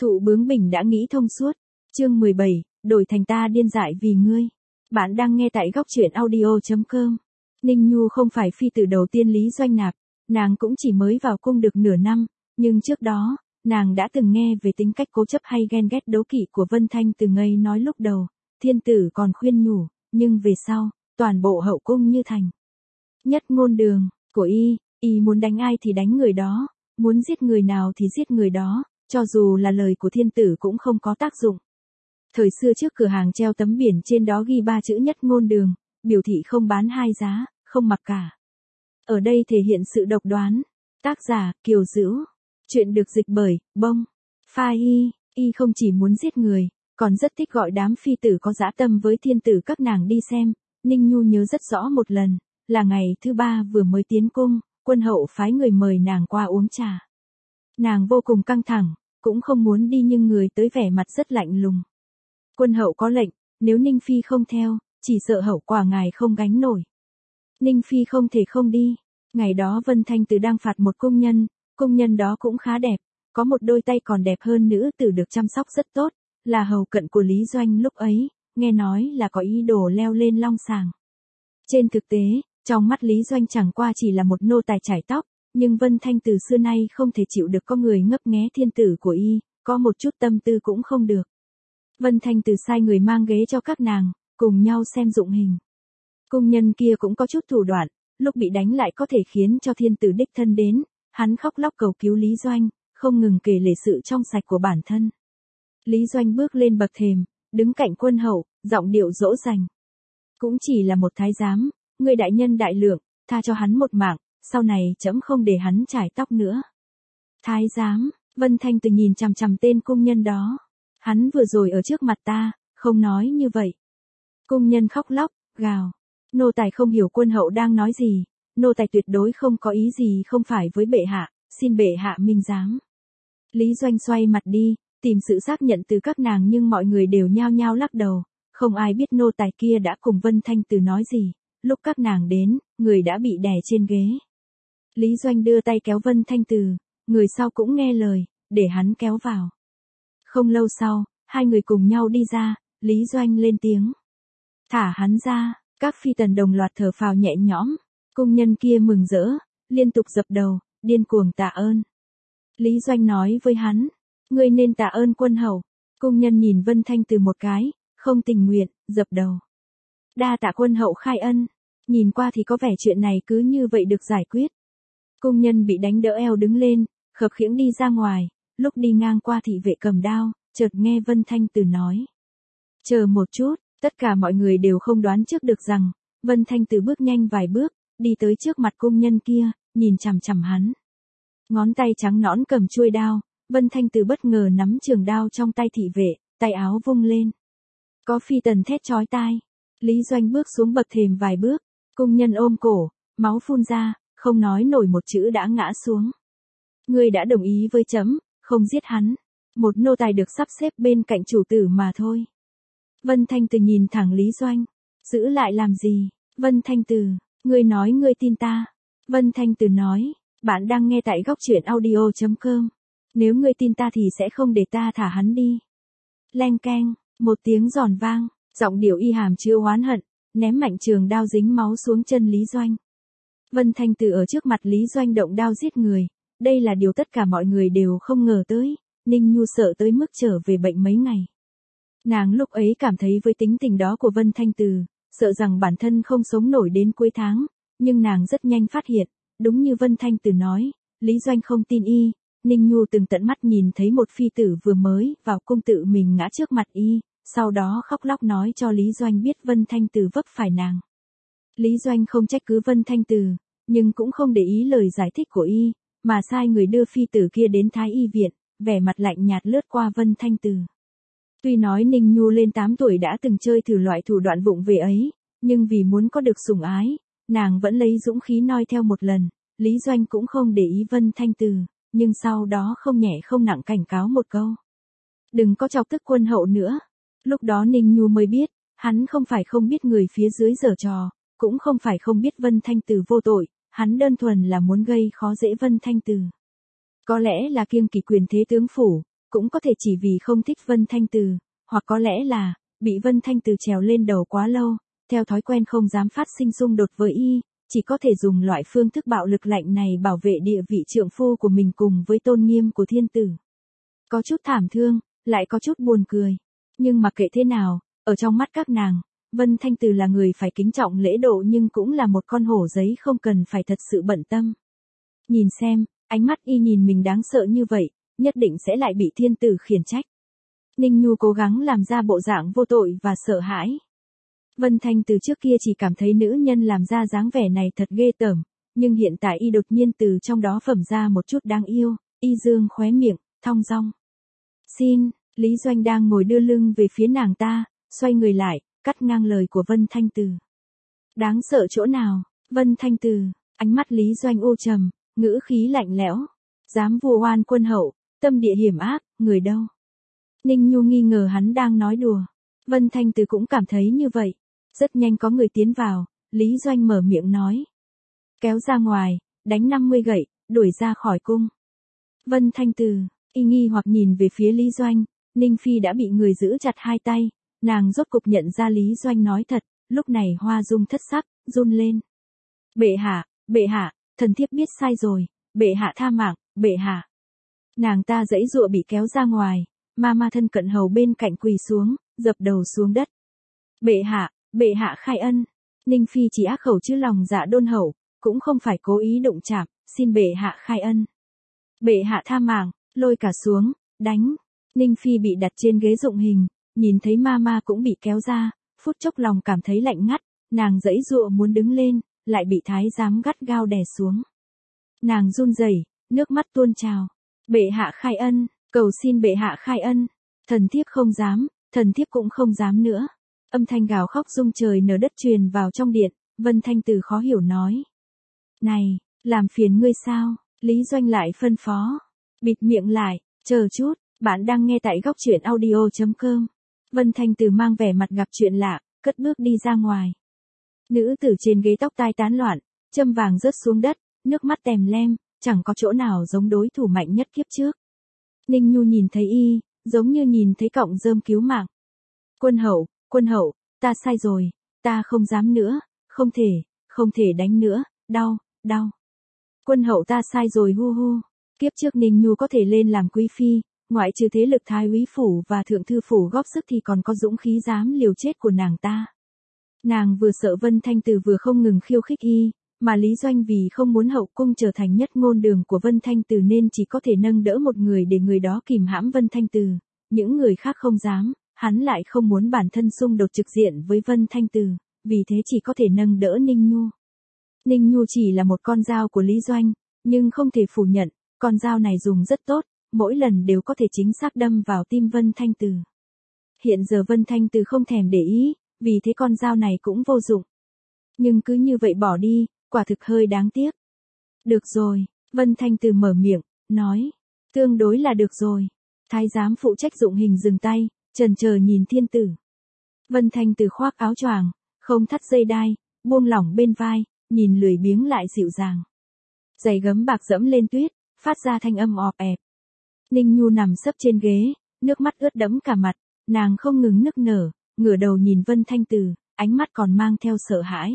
Thụ bướng bỉnh đã nghĩ thông suốt. Chương 17, đổi thành ta điên dại vì ngươi. Bạn đang nghe tại góc truyện audio.com. Ninh Nhu không phải phi tử đầu tiên Lý Doanh nạp, nàng cũng chỉ mới vào cung được nửa năm, nhưng trước đó, nàng đã từng nghe về tính cách cố chấp hay ghen ghét đố kỵ của Vân Thanh từ ngây nói lúc đầu, thiên tử còn khuyên nhủ, nhưng về sau, toàn bộ hậu cung như thành nhất ngôn đường của y muốn đánh ai thì đánh người đó, muốn giết người nào thì giết người đó, cho dù là lời của thiên tử cũng không có tác dụng. Thời xưa trước cửa hàng treo tấm biển trên đó ghi 3 chữ nhất ngôn đường, biểu thị không bán hai giá, không mặc cả. Ở đây thể hiện sự độc đoán. Tác giả, Kiều Dữu. Chuyện được dịch bởi, Bông. Pha y không chỉ muốn giết người, còn rất thích gọi đám phi tử có dã tâm với thiên tử các nàng đi xem. Ninh Nhu nhớ rất rõ một lần, là ngày thứ 3 vừa mới tiến cung, quân hậu phái người mời nàng qua uống trà. Nàng vô cùng căng thẳng, cũng không muốn đi nhưng người tới vẻ mặt rất lạnh lùng. Quân hậu có lệnh, nếu Ninh Phi không theo, chỉ sợ hậu quả ngài không gánh nổi. Ninh Phi không thể không đi. Ngày đó Vân Thanh Từ đang phạt một cung nhân đó cũng khá đẹp, có một đôi tay còn đẹp hơn nữ tử được chăm sóc rất tốt, là hầu cận của Lý Doanh lúc ấy, nghe nói là có ý đồ leo lên long sàng. Trên thực tế, trong mắt Lý Doanh chẳng qua chỉ là một nô tài chải tóc, nhưng Vân Thanh Từ xưa nay không thể chịu được có người ngấp nghé thiên tử của y, có một chút tâm tư cũng không được. Vân Thanh Từ sai người mang ghế cho các nàng, cùng nhau xem dụng hình. Cung nhân kia cũng có chút thủ đoạn, lúc bị đánh lại có thể khiến cho thiên tử đích thân đến, hắn khóc lóc cầu cứu Lý Doanh, không ngừng kể lể sự trong sạch của bản thân. Lý Doanh bước lên bậc thềm, đứng cạnh quân hậu, giọng điệu dỗ dành. Cũng chỉ là một thái giám, người đại nhân đại lượng, tha cho hắn một mạng, sau này trẫm không để hắn chải tóc nữa. Thái giám, Vân Thanh Từ nhìn chằm chằm tên cung nhân đó. Hắn vừa rồi ở trước mặt ta, không nói như vậy. Cung nhân khóc lóc, gào. Nô tài không hiểu quân hậu đang nói gì, nô tài tuyệt đối không có ý gì không phải với bệ hạ, xin bệ hạ minh giám. Lý Doanh xoay mặt đi, tìm sự xác nhận từ các nàng nhưng mọi người đều nhao nhao lắc đầu, không ai biết nô tài kia đã cùng Vân Thanh Từ nói gì, lúc các nàng đến, người đã bị đè trên ghế. Lý Doanh đưa tay kéo Vân Thanh Từ, người sau cũng nghe lời, để hắn kéo vào. Không lâu sau, hai người cùng nhau đi ra, Lý Doanh lên tiếng. Thả hắn ra. Các phi tần đồng loạt thở phào nhẹ nhõm, cung nhân kia mừng rỡ, liên tục dập đầu, điên cuồng tạ ơn. Lý Doanh nói với hắn, ngươi nên tạ ơn quân hậu. Cung nhân nhìn Vân Thanh Từ một cái, không tình nguyện, dập đầu. Đa tạ quân hậu khai ân, nhìn qua thì có vẻ chuyện này cứ như vậy được giải quyết. Cung nhân bị đánh đỡ eo đứng lên, khập khiễng đi ra ngoài, lúc đi ngang qua thị vệ cầm đao, chợt nghe Vân Thanh Từ nói. Chờ một chút. Tất cả mọi người đều không đoán trước được rằng, Vân Thanh Từ bước nhanh vài bước, đi tới trước mặt cung nhân kia, nhìn chằm chằm hắn. Ngón tay trắng nõn cầm chuôi đao, Vân Thanh Từ bất ngờ nắm trường đao trong tay thị vệ, tay áo vung lên. Có phi tần thét chói tai. Lý Doanh bước xuống bậc thềm vài bước, cung nhân ôm cổ, máu phun ra, không nói nổi một chữ đã ngã xuống. Ngươi đã đồng ý với trẫm, không giết hắn. Một nô tài được sắp xếp bên cạnh chủ tử mà thôi. Vân Thanh Từ nhìn thẳng Lý Doanh. Giữ lại làm gì? Vân Thanh Từ, ngươi nói ngươi tin ta. Vân Thanh Từ nói, bạn đang nghe tại góc truyện audio.com. Nếu ngươi tin ta thì sẽ không để ta thả hắn đi. Leng keng, một tiếng giòn vang, giọng điệu y hàm chứa oán hận, ném mạnh trường đao dính máu xuống chân Lý Doanh. Vân Thanh Từ ở trước mặt Lý Doanh động đao giết người. Đây là điều tất cả mọi người đều không ngờ tới. Ninh Nhu sợ tới mức trở về bệnh mấy ngày. Nàng lúc ấy cảm thấy với tính tình đó của Vân Thanh Từ, sợ rằng bản thân không sống nổi đến cuối tháng, nhưng nàng rất nhanh phát hiện, đúng như Vân Thanh Từ nói, Lý Doanh không tin y, Ninh Nhu từng tận mắt nhìn thấy một phi tử vừa mới vào cung tự mình ngã trước mặt y, sau đó khóc lóc nói cho Lý Doanh biết Vân Thanh Từ vấp phải nàng. Lý Doanh không trách cứ Vân Thanh Từ, nhưng cũng không để ý lời giải thích của y, mà sai người đưa phi tử kia đến Thái Y viện, vẻ mặt lạnh nhạt lướt qua Vân Thanh Từ. Tuy nói Ninh Nhu lên 8 tuổi đã từng chơi thử loại thủ đoạn vụng về ấy, nhưng vì muốn có được sủng ái, nàng vẫn lấy dũng khí noi theo một lần, Lý Doanh cũng không để ý Vân Thanh Từ, nhưng sau đó không nhẹ không nặng cảnh cáo một câu. Đừng có chọc tức quân hậu nữa. Lúc đó Ninh Nhu mới biết, hắn không phải không biết người phía dưới giở trò, cũng không phải không biết Vân Thanh Từ vô tội, hắn đơn thuần là muốn gây khó dễ Vân Thanh Từ. Có lẽ là kiêng kỵ quyền thế tướng phủ, cũng có thể chỉ vì không thích Vân Thanh Từ, hoặc có lẽ là, bị Vân Thanh Từ trèo lên đầu quá lâu, theo thói quen không dám phát sinh xung đột với y, chỉ có thể dùng loại phương thức bạo lực lạnh này bảo vệ địa vị trượng phu của mình cùng với tôn nghiêm của thiên tử. Có chút thảm thương, lại có chút buồn cười. Nhưng mà kệ thế nào, ở trong mắt các nàng, Vân Thanh Từ là người phải kính trọng lễ độ nhưng cũng là một con hổ giấy không cần phải thật sự bận tâm. Nhìn xem, ánh mắt y nhìn mình đáng sợ như vậy, nhất định sẽ lại bị thiên tử khiển trách. Ninh Nhu cố gắng làm ra bộ dạng vô tội và sợ hãi. Vân Thanh từ trước kia chỉ cảm thấy nữ nhân làm ra dáng vẻ này thật ghê tởm, nhưng hiện tại y đột nhiên từ trong đó phẩm ra một chút đáng yêu, y dương khóe miệng, thong dong. Xin, Lý Doanh đang ngồi đưa lưng về phía nàng ta, xoay người lại, cắt ngang lời của Vân Thanh Từ. Đáng sợ chỗ nào, Vân Thanh Từ, ánh mắt Lý Doanh u trầm, ngữ khí lạnh lẽo. Dám vu oan quân hậu, tâm địa hiểm ác, người đâu? Ninh Nhu nghi ngờ hắn đang nói đùa. Vân Thanh Từ cũng cảm thấy như vậy. Rất nhanh có người tiến vào, Lý Doanh mở miệng nói. Kéo ra ngoài, đánh 50 gậy, đuổi ra khỏi cung. Vân Thanh Từ, y nghi hoặc nhìn về phía Lý Doanh, Ninh Phi đã bị người giữ chặt hai tay, nàng rốt cục nhận ra Lý Doanh nói thật, lúc này hoa dung thất sắc, run lên. Bệ hạ, thần thiếp biết sai rồi, bệ hạ tha mạng, bệ hạ. Nàng ta giãy giụa bị kéo ra ngoài, ma thân cận hầu bên cạnh quỳ xuống, dập đầu xuống đất. Bệ hạ khai ân. Ninh Phi chỉ ác khẩu chứ lòng dạ đôn hậu, cũng không phải cố ý đụng chạm, xin bệ hạ khai ân. Bệ hạ tha mạng, lôi cả xuống, đánh. Ninh Phi bị đặt trên ghế dụng hình, nhìn thấy ma cũng bị kéo ra, phút chốc lòng cảm thấy lạnh ngắt, nàng giãy giụa muốn đứng lên, lại bị thái giám gắt gao đè xuống. Nàng run rẩy, nước mắt tuôn trào. Bệ hạ khai ân, cầu xin bệ hạ khai ân. Thần thiếp không dám, thần thiếp cũng không dám nữa. Âm thanh gào khóc rung trời nở đất truyền vào trong điện, Vân Thanh Từ khó hiểu nói. Này, làm phiền ngươi sao? Lý Doanh lại phân phó. Bịt miệng lại, chờ chút, bạn đang nghe tại góc truyện audio.com. Vân Thanh Từ mang vẻ mặt gặp chuyện lạ, cất bước đi ra ngoài. Nữ tử trên ghế tóc tai tán loạn, châm vàng rớt xuống đất, nước mắt tèm lem, chẳng có chỗ nào giống đối thủ mạnh nhất kiếp trước. Ninh Nhu nhìn thấy y, giống như nhìn thấy cọng rơm cứu mạng. Quân hậu, ta sai rồi, ta không dám nữa, không thể đánh nữa, đau. Quân hậu ta sai rồi hu hu. Kiếp trước Ninh Nhu có thể lên làm quý phi, ngoại trừ thế lực thái úy phủ và thượng thư phủ góp sức thì còn có dũng khí dám liều chết của nàng ta. Nàng vừa sợ Vân Thanh Từ vừa không ngừng khiêu khích y, mà Lý Doanh vì không muốn hậu cung trở thành nhất ngôn đường của Vân Thanh Từ nên chỉ có thể nâng đỡ một người để người đó kìm hãm Vân Thanh Từ, những người khác không dám, hắn lại không muốn bản thân xung đột trực diện với Vân Thanh Từ, vì thế chỉ có thể nâng đỡ Ninh Nhu. Ninh Nhu chỉ là một con dao của Lý Doanh, nhưng không thể phủ nhận, con dao này dùng rất tốt, mỗi lần đều có thể chính xác đâm vào tim Vân Thanh Từ. Hiện giờ Vân Thanh Từ không thèm để ý, vì thế con dao này cũng vô dụng. Nhưng cứ như vậy bỏ đi, quả thực hơi đáng tiếc. Được rồi, Vân Thanh Từ mở miệng, nói. Tương đối là được rồi. Thái giám phụ trách dụng hình dừng tay, chần chờ nhìn thiên tử. Vân Thanh Từ khoác áo choàng, không thắt dây đai, buông lỏng bên vai, nhìn lười biếng lại dịu dàng. Giày gấm bạc dẫm lên tuyết, phát ra thanh âm ọp ẹp. Ninh Nhu nằm sấp trên ghế, nước mắt ướt đẫm cả mặt, nàng không ngừng nức nở, ngửa đầu nhìn Vân Thanh Từ, ánh mắt còn mang theo sợ hãi.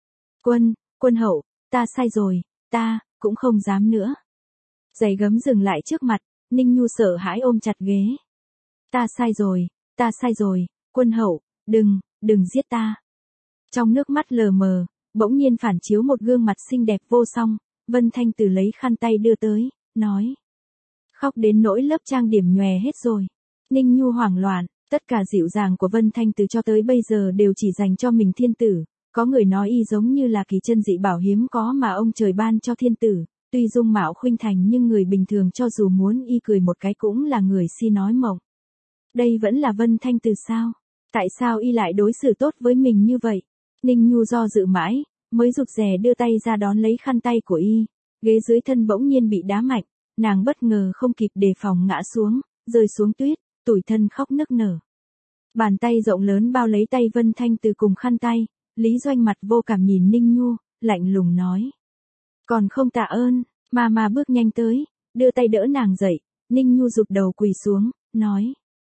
Quân hậu, ta sai rồi, ta cũng không dám nữa. Giày gấm dừng lại trước mặt, Ninh Nhu sợ hãi ôm chặt ghế. Ta sai rồi, quân hậu, đừng giết ta. Trong nước mắt lờ mờ, bỗng nhiên phản chiếu một gương mặt xinh đẹp vô song, Vân Thanh Từ lấy khăn tay đưa tới, nói. Khóc đến nỗi lớp trang điểm nhòe hết rồi. Ninh Nhu hoảng loạn, tất cả dịu dàng của Vân Thanh Từ cho tới bây giờ đều chỉ dành cho mình thiên tử. Có người nói y giống như là kỳ chân dị bảo hiếm có mà ông trời ban cho thiên tử, tuy dung mạo khuynh thành nhưng người bình thường cho dù muốn y cười một cái cũng là người si nói mộng. Đây vẫn là Vân Thanh Từ sao? Tại sao y lại đối xử tốt với mình như vậy? Ninh Nhu do dự mãi, mới rụt rè đưa tay ra đón lấy khăn tay của y, ghế dưới thân bỗng nhiên bị đá mạnh, nàng bất ngờ không kịp đề phòng ngã xuống, rơi xuống tuyết, tủi thân khóc nức nở. Bàn tay rộng lớn bao lấy tay Vân Thanh Từ cùng khăn tay. Lý Doanh mặt vô cảm nhìn Ninh Nhu, lạnh lùng nói. Còn không tạ ơn, ma bước nhanh tới, đưa tay đỡ nàng dậy, Ninh Nhu rụt đầu quỳ xuống, nói.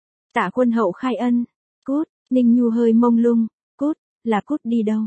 Tạ quân hậu khai ân. Cút. Ninh Nhu hơi mông lung. Cút, là cút đi đâu?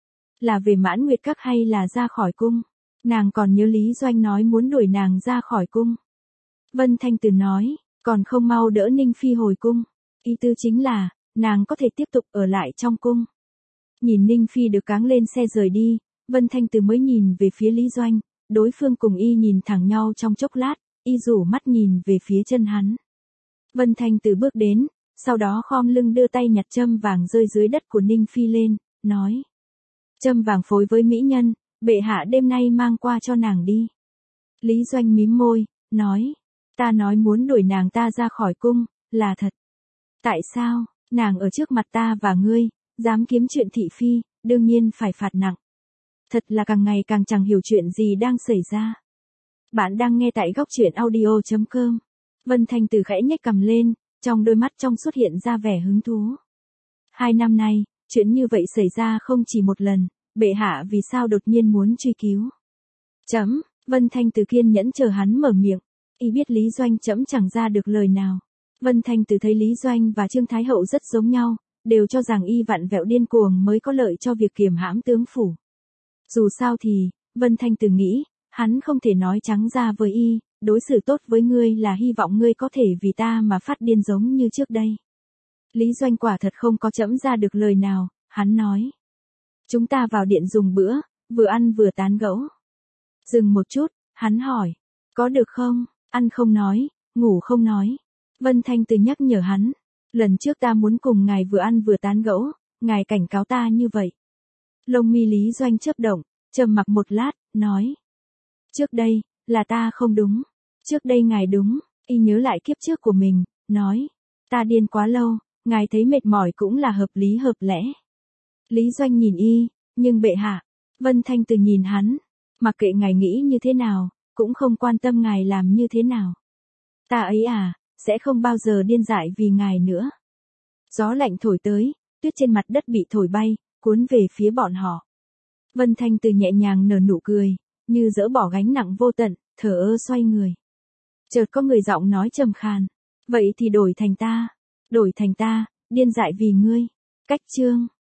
Là về Mãn Nguyệt Các hay là ra khỏi cung? Nàng còn nhớ Lý Doanh nói muốn đuổi nàng ra khỏi cung. Vân Thanh Từ nói, còn không mau đỡ Ninh Phi hồi cung. Ý tư chính là, nàng có thể tiếp tục ở lại trong cung. Nhìn Ninh Phi được cáng lên xe rời đi, Vân Thanh Từ mới nhìn về phía Lý Doanh, đối phương cùng y nhìn thẳng nhau trong chốc lát, y rủ mắt nhìn về phía chân hắn. Vân Thanh Từ bước đến, sau đó khom lưng đưa tay nhặt châm vàng rơi dưới đất của Ninh Phi lên, nói. Châm vàng phối với mỹ nhân, bệ hạ đêm nay mang qua cho nàng đi. Lý Doanh mím môi, nói. Ta nói muốn đuổi nàng ta ra khỏi cung, là thật. Tại sao, nàng ở trước mặt ta và ngươi, dám kiếm chuyện thị phi, đương nhiên phải phạt nặng. Thật là càng ngày càng chẳng hiểu chuyện gì đang xảy ra. Bạn đang nghe tại góc truyện audio.com. Vân Thanh Từ khẽ nhếch cằm lên, trong đôi mắt trong xuất hiện ra vẻ hứng thú. 2 năm nay, chuyện như vậy xảy ra không chỉ một lần, bệ hạ vì sao đột nhiên muốn truy cứu. Chấm, Vân Thanh Từ kiên nhẫn chờ hắn mở miệng, y biết Lý Doanh chấm chẳng ra được lời nào. Vân Thanh Từ thấy Lý Doanh và Trương Thái Hậu rất giống nhau, đều cho rằng y vặn vẹo điên cuồng mới có lợi cho việc kiềm hãm tướng phủ. Dù sao thì, Vân Thanh Từ nghĩ, hắn không thể nói trắng ra với y, đối xử tốt với ngươi là hy vọng ngươi có thể vì ta mà phát điên giống như trước đây. Lý Doanh quả thật không có chẫm ra được lời nào, hắn nói. Chúng ta vào điện dùng bữa, vừa ăn vừa tán gẫu. Dừng một chút, hắn hỏi, có được không, ăn không nói, ngủ không nói. Vân Thanh Từ nhắc nhở hắn, lần trước ta muốn cùng ngài vừa ăn vừa tán gẫu, ngài cảnh cáo ta như vậy. Lông mi Lý Doanh chớp động, trầm mặc một lát, nói. Trước đây, là ta không đúng. Trước đây ngài đúng, y nhớ lại kiếp trước của mình, nói. Ta điên quá lâu, ngài thấy mệt mỏi cũng là hợp lý hợp lẽ. Lý Doanh nhìn y, nhưng bệ hạ. Vân Thanh Từ nhìn hắn, mặc kệ ngài nghĩ như thế nào, cũng không quan tâm ngài làm như thế nào. Ta ấy à, sẽ không bao giờ điên dại vì ngài nữa. Gió lạnh thổi tới, tuyết trên mặt đất bị thổi bay, cuốn về phía bọn họ. Vân Thanh Từ nhẹ nhàng nở nụ cười, như dỡ bỏ gánh nặng vô tận, thở ơ xoay người. Chợt có người giọng nói trầm khàn. Vậy thì đổi thành ta, điên dại vì ngươi. Cách chương.